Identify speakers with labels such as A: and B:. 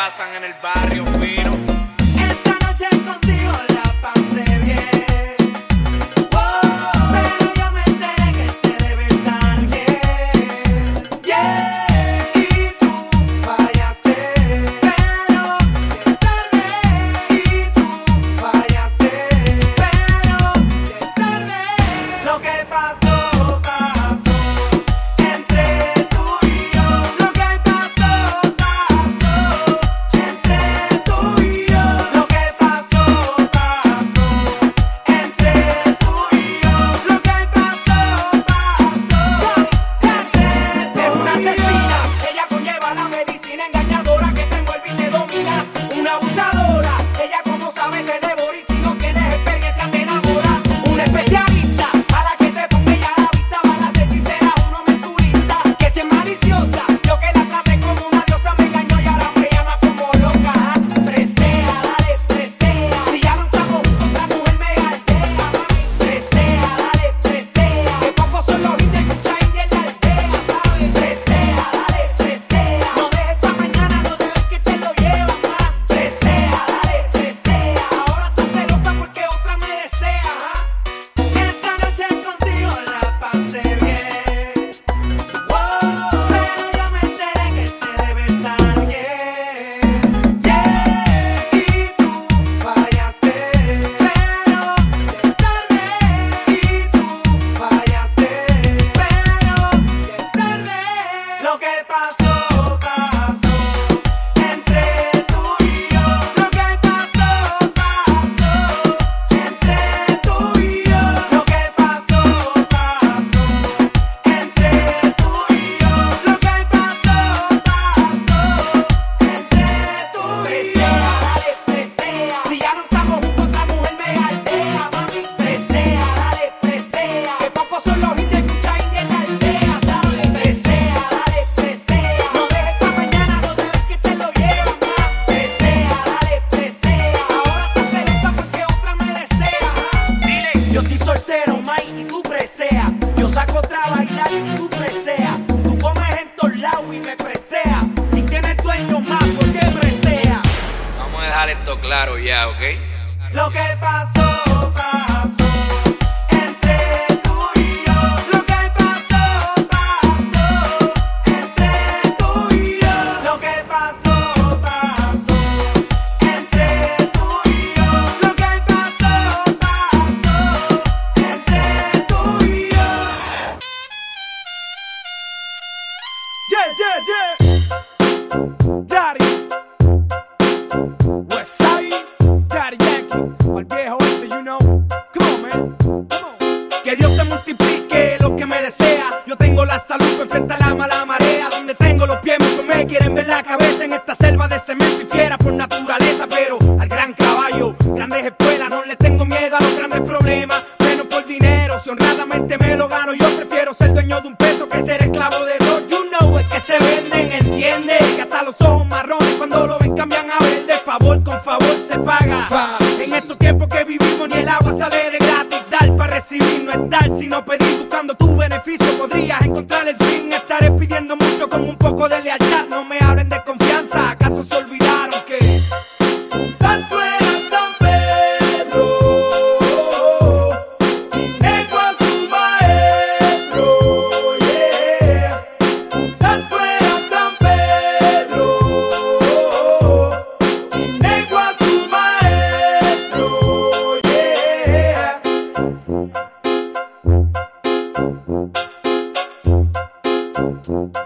A: pasan en el barrio fino.
B: Esa noche contigo la pasé bien. Pero yo me enteré que te debes a alguien. Y tú fallaste. Pero ya es tarde. Y tú fallaste. Pero ya es tarde. Lo que pasó, pasó entre tú y yo. Lo que pasó, pasó entre tú y yo. Lo que pasó, pasó entre tú y yo. Lo que pasó, pasó entre tú. Es una asesina, ella conlleva la medicina engañadora que te envuelve y te domina. Una abusadora, ella como sabe te devora y si no tienes experiencia te enamora. Una especialista, a la que te ponga ella a la vista, va las hechiceras, uno mensurista, que si es maliciosa, yo que la traté como una diosa me engañó y ahora me llama como loca. Presea, dale, presea, si ya no estamos juntos otra mujer me galdea, mami. Presea, dale, presea, que pocos son los indios que traen de la aldea, ¿sabes? Presea, dale, presea, no dejes pa' mañana, no dejes que te lo llevan más. Presea, dale, presea, ahora estás celosa porque otra me desea, Esa noche contigo la pasé bien. Pero yo me enteré que te debes a alguien. Y tú fallaste. Pero ya es tarde. Y tú fallaste. Pero ya es tarde. Lo que pasó, pasó entre tú y yo. Lo que pasó, pasó entre tú y yo. Lo que pasó, pasó entre tú y yo. Lo que pasó, pasó entre tú y yo. Presea, dale, presea, si ya no estamos juntos otra mujer me galdea, mami. Presea, dale, presea, que pocos son los indios que traen de la aldea, ¿sabes? Presea, dale, presea, no dejes pa' mañana, no dejes que te lo llevan más. Presea, dale, presea, ahora estás celosa porque otra me desea. Dile, yo estoy soltero, Mike, y tú presea. Yo saco otra a bailar y tú presea. Tú comes en todos lados y me presea. Si tienes dueño más, ¿por qué presea?
A: Vamos a dejar esto claro ya, ¿ok?
B: Lo que pasó, pasó entre tú y yo. Lo que pasó, pasó entre tú y yo. Lo que pasó, pasó entre tú y yo. Lo que pasó, pasó entre tú y yo. Daddy Westside, Daddy Yankee, al viejo este, you know. Come on, man, come on. Que Dios te multiplique lo que me desea. Yo tengo la salud para enfrentar la mala marea. Donde tengo los pies muchos me quieren ver la cabeza. En esta selva de cemento y fiera por naturaleza. Pero al gran caballo, grandes escuelas, no le tengo miedo a los grandes problemas. Menos por dinero, si honradamente me lo gano. Yo prefiero ser dueño de un peso que ser esclavo de dos. You know, es que se venden, entiende. Que hasta los ojos marrones cuando lo ven cambian a verde. Favor con favor se paga. En estos tiempos que vivimos ni el agua sale de gratis. Dar para recibir no es dar, sino pedir. Buscando tu beneficio podrías encontrar el fin. Estaré pidiendo mucho con un poco de lealtad. No me hablen de confianza, ¿acaso se olvidaron que santo era San Pedro y negro a su maestro? Yeah. Santo era San Pedro y negro a su maestro. Yeah.